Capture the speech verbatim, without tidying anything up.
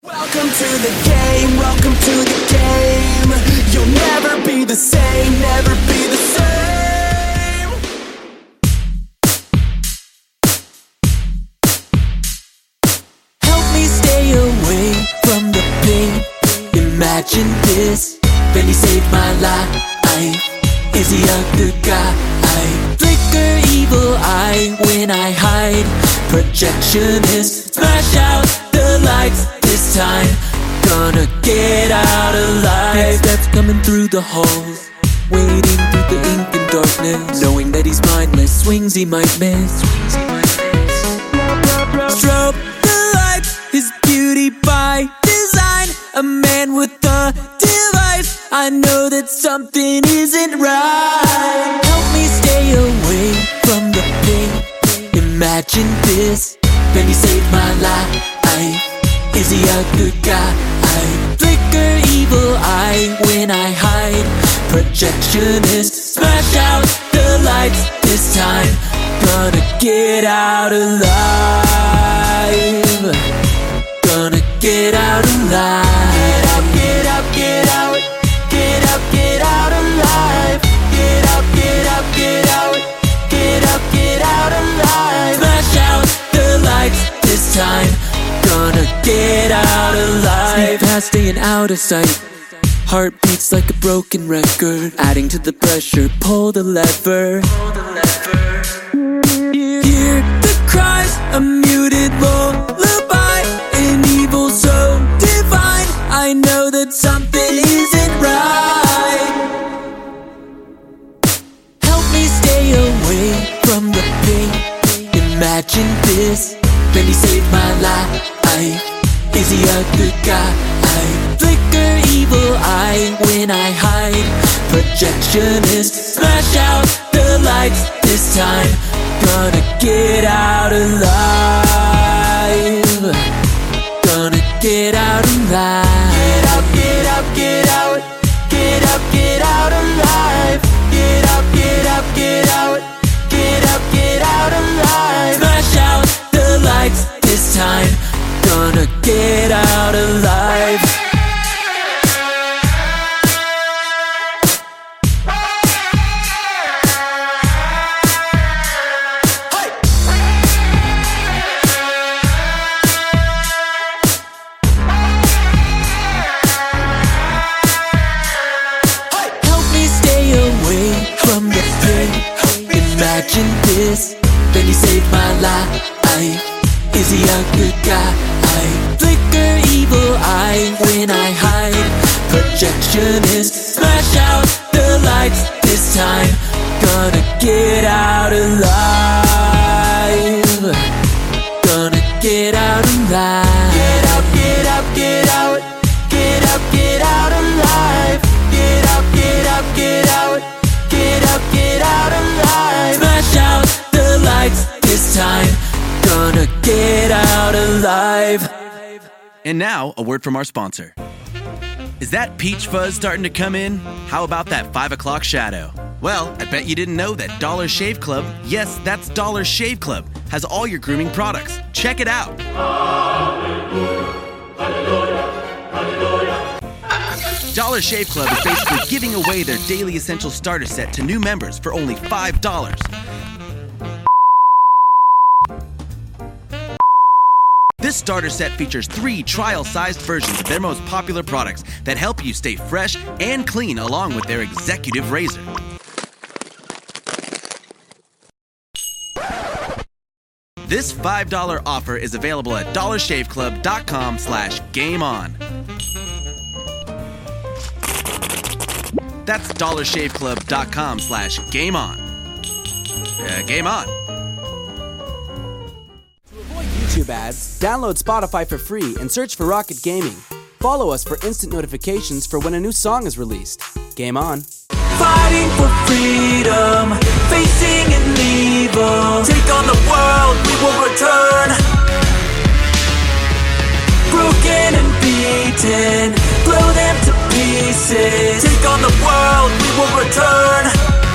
Welcome to the game, welcome to the game. You'll never be the same, never be the same. Help me stay away from the pain. Imagine this, Benny saved my life. Is he a good guy? Flicker evil eye when I hide. Projectionist, smash out the lights. This time, gonna get out alive. Steps coming through the halls, wading through the ink and darkness, knowing that he's mindless, swings he might miss. Strobe the lights, his beauty by design. A man with a device, I know that something isn't right. Help me stay away from the pain. Imagine this, Benny saved my life. Is he a good guy? Flicker evil eye when I hide. Projectionist, smash out the lights. This time, gonna get out alive. Gonna get out alive. Get out, get out, get out, get out, get out alive. Get out, get out, get out, get out, get out alive. Smash out the lights this time. Gonna get out alive. Sneak past, staying out of sight. Heart beats like a broken record, adding to the pressure. Pull the lever. Hear the cries, a muted lullaby. An evil so divine, I know that something isn't right. Help me stay away from the pain. Imagine this, Benny saved my life. Is he a good guy? Flicker evil eye when I hide. Projectionist, smash out the lights. This time, gonna get out alive. Gonna get out alive. Get out, get out, get out. Get out, get out alive. Get out, get out, get out. Get out, get out alive. Smash out the lights this time. Gonna get out alive. Help me stay away from the pain. Imagine this, Benny saved my life. Is he a good guy? Flicker evil eye when I hide. Projectionist, smash out the lights. This time, gonna get out alive. Gonna get out alive. Get out, get out, get out. Get out, get out alive. Get out, get out, get out. Get out, get out alive. Smash out the lights. This time, gonna get out alive. And now, a word from our sponsor. Is that peach fuzz starting to come in? How about that five o'clock shadow? Well, I bet you didn't know that Dollar Shave Club, yes, that's Dollar Shave Club, has all your grooming products. Check it out. Hallelujah, hallelujah, hallelujah. Dollar Shave Club is basically giving away their daily essential starter set to new members for only five dollars. This starter set features three trial-sized versions of their most popular products that help you stay fresh and clean along with their executive razor. This five dollar offer is available at dollarshaveclub.com slash game on. That's dollarshaveclub.com slash game on. Uh, game on. YouTube ads, download Spotify for free and search for Rocket Gaming. Follow us for instant notifications for when a new song is released. Game on. Fighting for freedom, facing an evil. Take on the world, we will return. Broken and beaten, blow them to pieces. Take on the world, we will return.